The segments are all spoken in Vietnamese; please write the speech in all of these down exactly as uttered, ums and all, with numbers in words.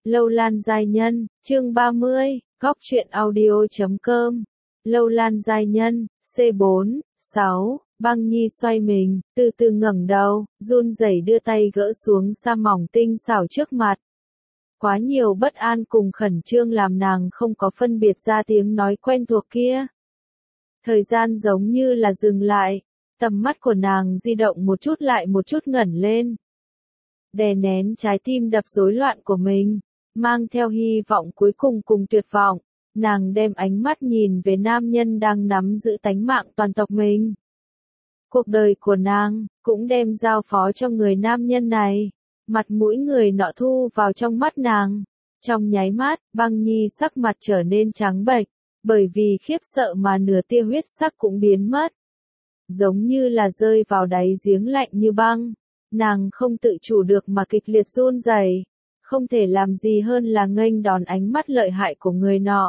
Lâu Lan giai nhân, chương ba mươi, góc truyện audio chấm com. Lâu Lan giai nhân, C bốn, sáu, Băng Nhi xoay mình, từ từ ngẩng đầu, run rẩy đưa tay gỡ xuống sa mỏng tinh xảo trước mặt. Quá nhiều bất an cùng khẩn trương làm nàng không có phân biệt ra tiếng nói quen thuộc kia. Thời gian giống như là dừng lại, tầm mắt của nàng di động một chút lại một chút ngẩng lên. Đè nén trái tim đập rối loạn của mình, mang theo hy vọng cuối cùng cùng tuyệt vọng, nàng đem ánh mắt nhìn về nam nhân đang nắm giữ tánh mạng toàn tộc mình. Cuộc đời của nàng, cũng đem giao phó cho người nam nhân này, mặt mũi người nọ thu vào trong mắt nàng. Trong nháy mắt, Băng Nhi sắc mặt trở nên trắng bệch, bởi vì khiếp sợ mà nửa tia huyết sắc cũng biến mất. Giống như là rơi vào đáy giếng lạnh như băng, nàng không tự chủ được mà kịch liệt run rẩy, không thể làm gì hơn là nghênh đón ánh mắt lợi hại của người nọ.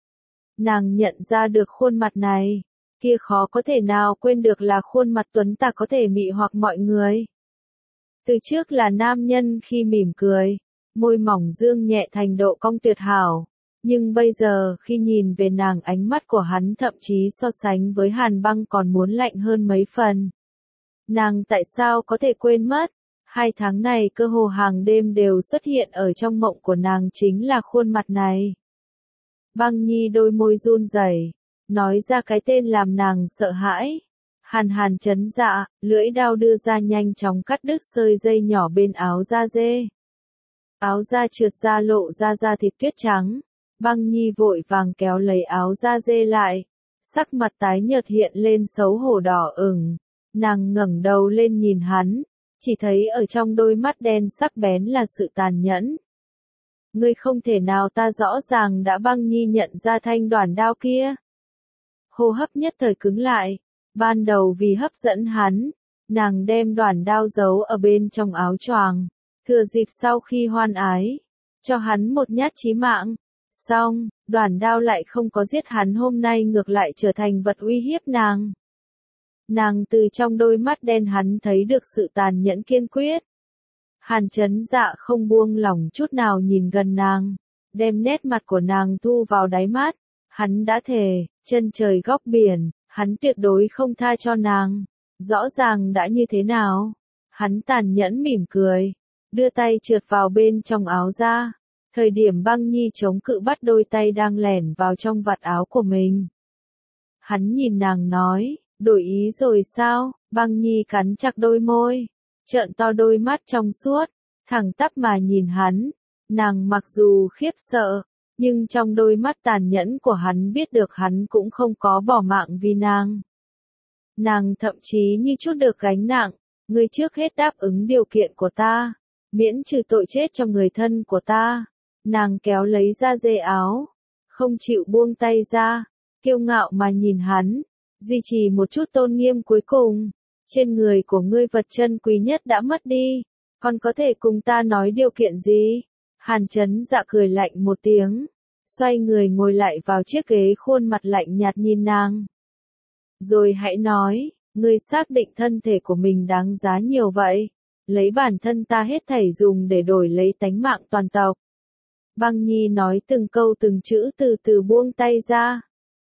Nàng nhận ra được khuôn mặt này, kia khó có thể nào quên được là khuôn mặt tuấn ta có thể mị hoặc mọi người. Từ trước là nam nhân khi mỉm cười, môi mỏng dương nhẹ thành độ cong tuyệt hảo, nhưng bây giờ khi nhìn về nàng ánh mắt của hắn thậm chí so sánh với hàn băng còn muốn lạnh hơn mấy phần. Nàng tại sao có thể quên mất, hai tháng này cơ hồ hàng đêm đều xuất hiện ở trong mộng của nàng chính là khuôn mặt này. Băng Nhi đôi môi run rẩy, nói ra cái tên làm nàng sợ hãi. Hàn Hàn chấn dạ, lưỡi đao đưa ra nhanh chóng cắt đứt sợi dây nhỏ bên áo da dê. Áo da trượt ra lộ ra da thịt tuyết trắng. Băng Nhi vội vàng kéo lấy áo da dê lại, sắc mặt tái nhợt hiện lên xấu hổ đỏ ửng. Nàng ngẩng đầu lên nhìn hắn, chỉ thấy ở trong đôi mắt đen sắc bén là sự tàn nhẫn. Ngươi không thể nào, ta rõ ràng đã. Băng Nhi nhận ra thanh đoản đao kia. Hô hấp nhất thời cứng lại, ban đầu vì hấp dẫn hắn, nàng đem đoản đao giấu ở bên trong áo choàng, thừa dịp sau khi hoan ái, cho hắn một nhát chí mạng. Xong, đoản đao lại không có giết hắn, hôm nay ngược lại trở thành vật uy hiếp nàng. Nàng từ trong đôi mắt đen hắn thấy được sự tàn nhẫn kiên quyết. Hàn chấn dạ không buông lỏng chút nào nhìn gần nàng, đem nét mặt của nàng thu vào đáy mắt. Hắn đã thề, chân trời góc biển, hắn tuyệt đối không tha cho nàng. Rõ ràng đã như thế nào? Hắn tàn nhẫn mỉm cười, đưa tay trượt vào bên trong áo ra. Thời điểm Băng Nhi chống cự bắt đôi tay đang lẻn vào trong vạt áo của mình. Hắn nhìn nàng nói, đổi ý rồi sao? Băng Nhi cắn chặt đôi môi, trợn to đôi mắt trong suốt, thẳng tắp mà nhìn hắn. Nàng mặc dù khiếp sợ, nhưng trong đôi mắt tàn nhẫn của hắn biết được hắn cũng không có bỏ mạng vì nàng. Nàng thậm chí như chút được gánh nặng, ngươi trước hết đáp ứng điều kiện của ta, miễn trừ tội chết cho người thân của ta. Nàng kéo lấy ra dây áo, không chịu buông tay ra, kiêu ngạo mà nhìn hắn, duy trì một chút tôn nghiêm cuối cùng. Trên người của ngươi vật chân quý nhất đã mất đi, còn có thể cùng ta nói điều kiện gì? Hàn chấn dạ cười lạnh một tiếng, xoay người ngồi lại vào chiếc ghế, khuôn mặt lạnh nhạt nhìn nàng. Rồi hãy nói, ngươi xác định thân thể của mình đáng giá nhiều vậy, lấy bản thân ta hết thảy dùng để đổi lấy tánh mạng toàn tộc. Băng Nhi nói từng câu từng chữ, từ từ buông tay ra.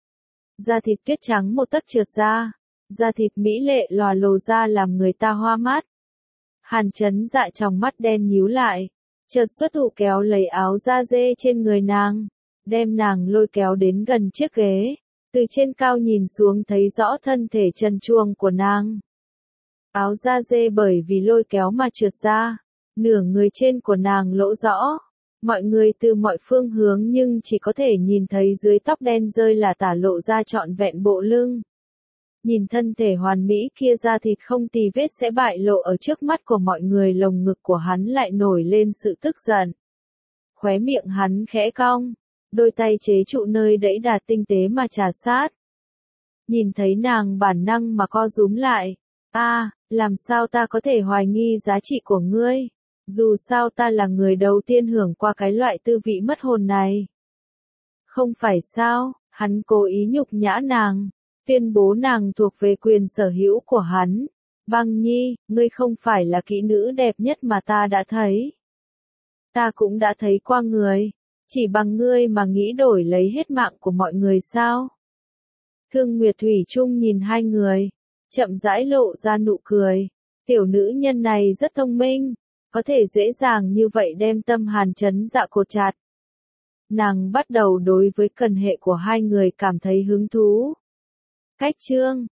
Da thịt tuyết trắng một tấc trượt ra, da thịt mỹ lệ lòa lồ ra làm người ta hoa mắt. Hàn chấn dạ trong mắt đen nhíu lại, chợt xuất thủ kéo lấy áo da dê trên người nàng, đem nàng lôi kéo đến gần chiếc ghế, từ trên cao nhìn xuống thấy rõ thân thể trần truồng của nàng. Áo da dê bởi vì lôi kéo mà trượt ra, nửa người trên của nàng lộ rõ. Mọi người từ mọi phương hướng nhưng chỉ có thể nhìn thấy dưới tóc đen rơi là tả lộ ra trọn vẹn bộ lưng. Nhìn thân thể hoàn mỹ kia, da thịt không tì vết sẽ bại lộ ở trước mắt của mọi người, lồng ngực của hắn lại nổi lên sự tức giận. Khóe miệng hắn khẽ cong, đôi tay chế trụ nơi đẫy đà tinh tế mà trà sát. Nhìn thấy nàng bản năng mà co rúm lại. A, à, làm sao ta có thể hoài nghi giá trị của ngươi? Dù sao ta là người đầu tiên hưởng qua cái loại tư vị mất hồn này. Không phải sao? Hắn cố ý nhục nhã nàng, tuyên bố nàng thuộc về quyền sở hữu của hắn. Băng Nhi, ngươi không phải là kỹ nữ đẹp nhất mà ta đã thấy. Ta cũng đã thấy qua người. Chỉ bằng ngươi mà nghĩ đổi lấy hết mạng của mọi người sao? Thương Nguyệt Thủy Trung nhìn hai người, chậm rãi lộ ra nụ cười. Tiểu nữ nhân này rất thông minh, có thể dễ dàng như vậy đem tâm Hàn Chấn Dạ cột chặt. Nàng bắt đầu đối với cần hệ của hai người cảm thấy hứng thú. Cách chương